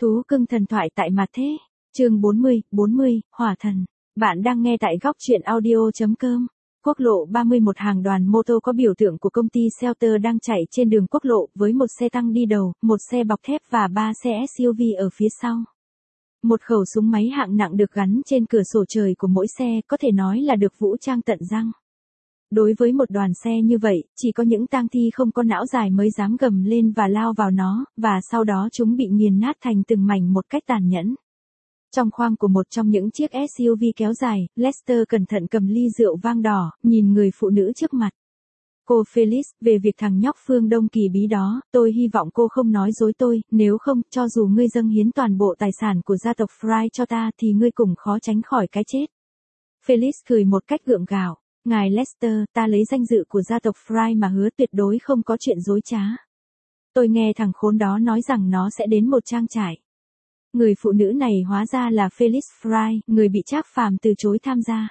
Thú cưng thần thoại tại mặt thế. Chương 40, Hỏa thần. Bạn đang nghe tại góc truyện audio.com. Quốc lộ 31 hàng đoàn mô tô có biểu tượng của công ty Celter đang chạy trên đường quốc lộ với một xe tăng đi đầu, một xe bọc thép và 3 xe SUV ở phía sau. Một khẩu súng máy hạng nặng được gắn trên cửa sổ trời của mỗi xe, có thể nói là được vũ trang tận răng. Đối với một đoàn xe như vậy, chỉ có những tang thi không có não dài mới dám gầm lên và lao vào nó, và sau đó chúng bị nghiền nát thành từng mảnh một cách tàn nhẫn. Trong khoang của một trong những chiếc SUV kéo dài, Lester cẩn thận cầm ly rượu vang đỏ, nhìn người phụ nữ trước mặt. Cô Felix, về việc thằng nhóc phương Đông kỳ bí đó, tôi hy vọng cô không nói dối tôi, nếu không, cho dù ngươi dâng hiến toàn bộ tài sản của gia tộc Fry cho ta thì ngươi cũng khó tránh khỏi cái chết. Felix cười một cách gượng gạo. Ngài Lester, ta lấy danh dự của gia tộc Fry mà hứa tuyệt đối không có chuyện dối trá. Tôi nghe thằng khốn đó nói rằng nó sẽ đến một trang trại. Người phụ nữ này hóa ra là Felix Fry, người bị Trác Phàm từ chối tham gia.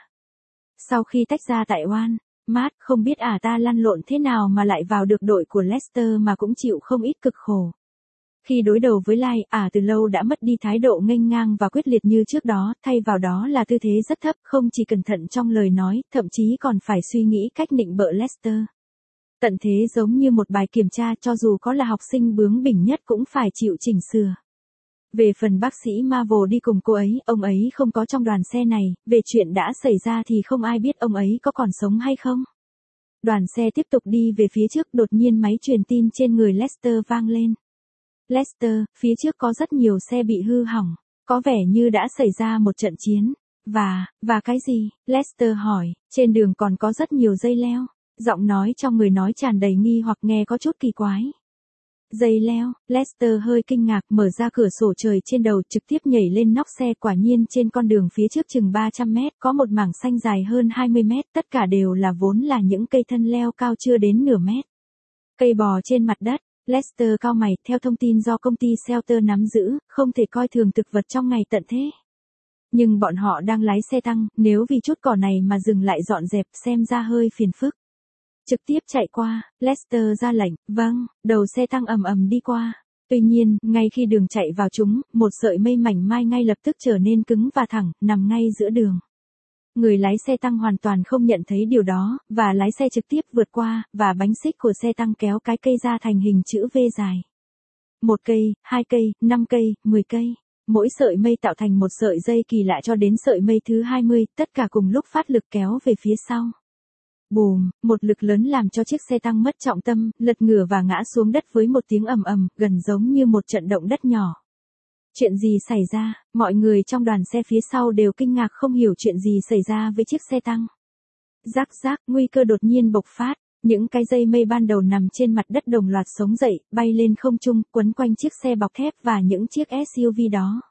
Sau khi tách ra tại Oan, Matt không biết ta lăn lộn thế nào mà lại vào được đội của Lester mà cũng chịu không ít cực khổ. Khi đối đầu với Lai, từ lâu đã mất đi thái độ nghênh ngang và quyết liệt như trước đó, thay vào đó là tư thế rất thấp, không chỉ cẩn thận trong lời nói, thậm chí còn phải suy nghĩ cách nịnh bợ Lester. Tận thế giống như một bài kiểm tra, cho dù có là học sinh bướng bỉnh nhất cũng phải chịu chỉnh sửa. Về phần bác sĩ Marvel đi cùng cô ấy, ông ấy không có trong đoàn xe này, về chuyện đã xảy ra thì không ai biết ông ấy có còn sống hay không. Đoàn xe tiếp tục đi về phía trước, đột nhiên máy truyền tin trên người Lester vang lên. Lester, phía trước có rất nhiều xe bị hư hỏng, có vẻ như đã xảy ra một trận chiến. Và cái gì? Lester hỏi, trên đường còn có rất nhiều dây leo. Giọng nói trong người nói tràn đầy nghi hoặc nghe có chút kỳ quái. Dây leo, Lester hơi kinh ngạc mở ra cửa sổ trời trên đầu trực tiếp nhảy lên nóc xe, quả nhiên trên con đường phía trước chừng 300 mét có một mảng xanh dài hơn 20 mét, tất cả đều là vốn là những cây thân leo cao chưa đến nửa mét. Cây bò trên mặt đất. Lester cau mày, theo thông tin do công ty Celter nắm giữ, không thể coi thường thực vật trong ngày tận thế. Nhưng bọn họ đang lái xe tăng, nếu vì chút cỏ này mà dừng lại dọn dẹp xem ra hơi phiền phức. Trực tiếp chạy qua, Lester ra lệnh, vâng, đầu xe tăng ầm ầm đi qua. Tuy nhiên, ngay khi đường chạy vào chúng, một sợi mây mảnh mai ngay lập tức trở nên cứng và thẳng, nằm ngay giữa đường. Người lái xe tăng hoàn toàn không nhận thấy điều đó, và lái xe trực tiếp vượt qua, và bánh xích của xe tăng kéo cái cây ra thành hình chữ V dài. 1 cây, 2 cây, 5 cây, 10 cây. Mỗi sợi mây tạo thành một sợi dây kỳ lạ cho đến sợi mây thứ 20, tất cả cùng lúc phát lực kéo về phía sau. Bùm, một lực lớn làm cho chiếc xe tăng mất trọng tâm, lật ngửa và ngã xuống đất với một tiếng ầm ầm, gần giống như một trận động đất nhỏ. Chuyện gì xảy ra? Mọi người trong đoàn xe phía sau đều kinh ngạc không hiểu chuyện gì xảy ra với chiếc xe tăng. Rắc rắc, nguy cơ đột nhiên bộc phát. Những cái dây mây ban đầu nằm trên mặt đất đồng loạt sống dậy, bay lên không trung, quấn quanh chiếc xe bọc thép và những chiếc SUV đó.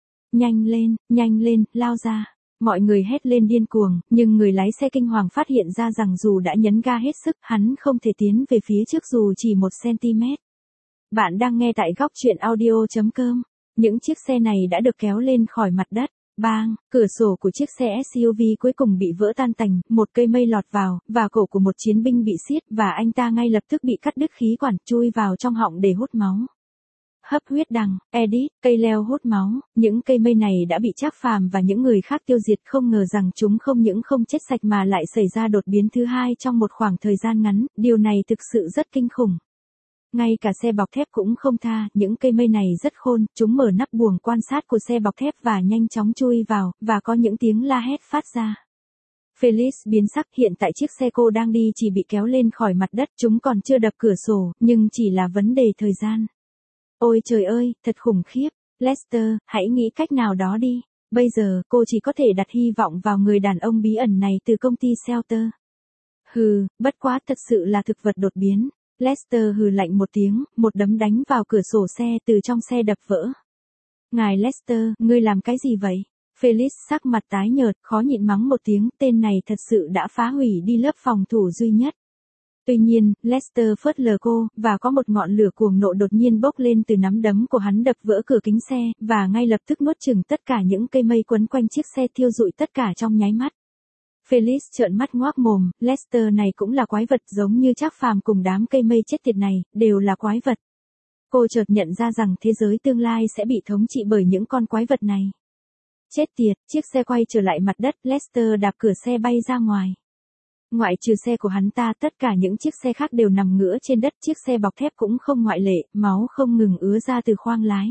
Nhanh lên, lao ra. Mọi người hét lên điên cuồng, nhưng người lái xe kinh hoàng phát hiện ra rằng dù đã nhấn ga hết sức, hắn không thể tiến về phía trước dù chỉ 1 cm. Bạn đang nghe tại góc truyện audio.com. Những chiếc xe này đã được kéo lên khỏi mặt đất. Bang, cửa sổ của chiếc xe SUV cuối cùng bị vỡ tan tành, một cây mây lọt vào, và cổ của một chiến binh bị xiết và anh ta ngay lập tức bị cắt đứt khí quản, chui vào trong họng để hút máu. Hấp huyết đằng, edit, cây leo hút máu, những cây mây này đã bị Trác Phàm và những người khác tiêu diệt, không ngờ rằng chúng không những không chết sạch mà lại xảy ra đột biến thứ hai trong một khoảng thời gian ngắn, điều này thực sự rất kinh khủng. Ngay cả xe bọc thép cũng không tha, những cây mây này rất khôn, chúng mở nắp buồng quan sát của xe bọc thép và nhanh chóng chui vào, và có những tiếng la hét phát ra. Felix biến sắc, hiện tại chiếc xe cô đang đi chỉ bị kéo lên khỏi mặt đất, chúng còn chưa đập cửa sổ, nhưng chỉ là vấn đề thời gian. Ôi trời ơi, thật khủng khiếp. Lester, hãy nghĩ cách nào đó đi. Bây giờ, cô chỉ có thể đặt hy vọng vào người đàn ông bí ẩn này từ công ty Celter. Bất quá thật sự là thực vật đột biến. Lester hừ lạnh một tiếng, một đấm đánh vào cửa sổ xe từ trong xe đập vỡ. Ngài Lester, ngươi làm cái gì vậy? Felix sắc mặt tái nhợt, khó nhịn mắng một tiếng, tên này thật sự đã phá hủy đi lớp phòng thủ duy nhất. Tuy nhiên, Lester phớt lờ cô, và có một ngọn lửa cuồng nộ đột nhiên bốc lên từ nắm đấm của hắn đập vỡ cửa kính xe, và ngay lập tức nuốt chửng tất cả những cây mây quấn quanh chiếc xe, thiêu rụi tất cả trong nháy mắt. Felix trợn mắt ngoác mồm, Lester này cũng là quái vật giống như Trác Phàm cùng đám cây mây chết tiệt này, đều là quái vật. Cô chợt nhận ra rằng thế giới tương lai sẽ bị thống trị bởi những con quái vật này. Chết tiệt, chiếc xe quay trở lại mặt đất, Lester đạp cửa xe bay ra ngoài. Ngoại trừ xe của hắn ta, tất cả những chiếc xe khác đều nằm ngửa trên đất, chiếc xe bọc thép cũng không ngoại lệ, máu không ngừng ứa ra từ khoang lái.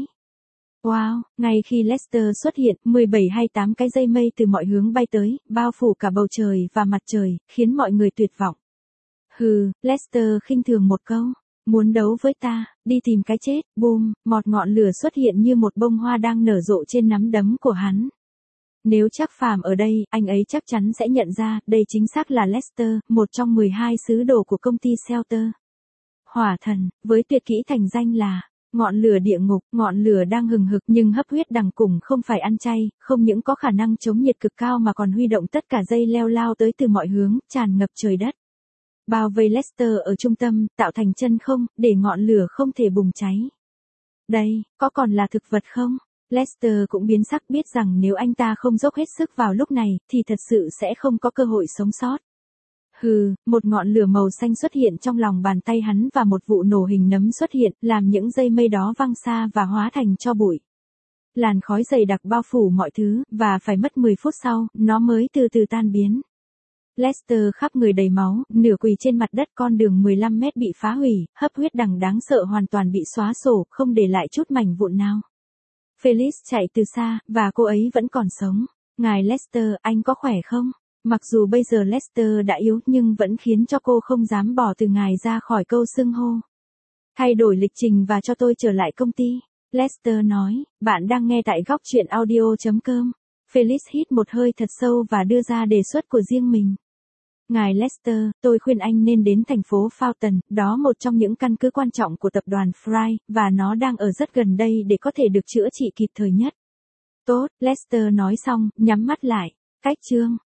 Wow, ngay khi Lester xuất hiện, 17 hay 8 cái dây mây từ mọi hướng bay tới, bao phủ cả bầu trời và mặt trời, khiến mọi người tuyệt vọng. Hừ, Lester khinh thường một câu. Muốn đấu với ta, đi tìm cái chết, boom, một ngọn lửa xuất hiện như một bông hoa đang nở rộ trên nắm đấm của hắn. Nếu Trác Phàm ở đây, anh ấy chắc chắn sẽ nhận ra, đây chính xác là Lester, một trong 12 sứ đồ của công ty Shelter. Hỏa thần, với tuyệt kỹ thành danh là ngọn lửa địa ngục, ngọn lửa đang hừng hực nhưng hấp huyết đằng cùng không phải ăn chay, không những có khả năng chống nhiệt cực cao mà còn huy động tất cả dây leo lao tới từ mọi hướng, tràn ngập trời đất. Bao vây Lester ở trung tâm, tạo thành chân không, để ngọn lửa không thể bùng cháy. Đây, có còn là thực vật không? Lester cũng biến sắc, biết rằng nếu anh ta không dốc hết sức vào lúc này, thì thật sự sẽ không có cơ hội sống sót. Hừ, một ngọn lửa màu xanh xuất hiện trong lòng bàn tay hắn và một vụ nổ hình nấm xuất hiện, làm những dây mây đó văng xa và hóa thành tro bụi. Làn khói dày đặc bao phủ mọi thứ, và phải mất 10 phút sau, nó mới từ từ tan biến. Lester khắp người đầy máu, nửa quỳ trên mặt đất, con đường 15 mét bị phá hủy, hấp huyết đằng đáng sợ hoàn toàn bị xóa sổ, không để lại chút mảnh vụn nào. Felix chạy từ xa, và cô ấy vẫn còn sống. Ngài Lester, anh có khỏe không? Mặc dù bây giờ Lester đã yếu nhưng vẫn khiến cho cô không dám bỏ từ ngài ra khỏi câu xưng hô. Thay đổi lịch trình và cho tôi trở lại công ty. Lester nói, bạn đang nghe tại góc truyện audio.com. Felix hít một hơi thật sâu và đưa ra đề xuất của riêng mình. Ngài Lester, tôi khuyên anh nên đến thành phố Fulton, đó một trong những căn cứ quan trọng của tập đoàn Fry, và nó đang ở rất gần đây để có thể được chữa trị kịp thời nhất. Tốt, Lester nói xong, nhắm mắt lại. Cách chương.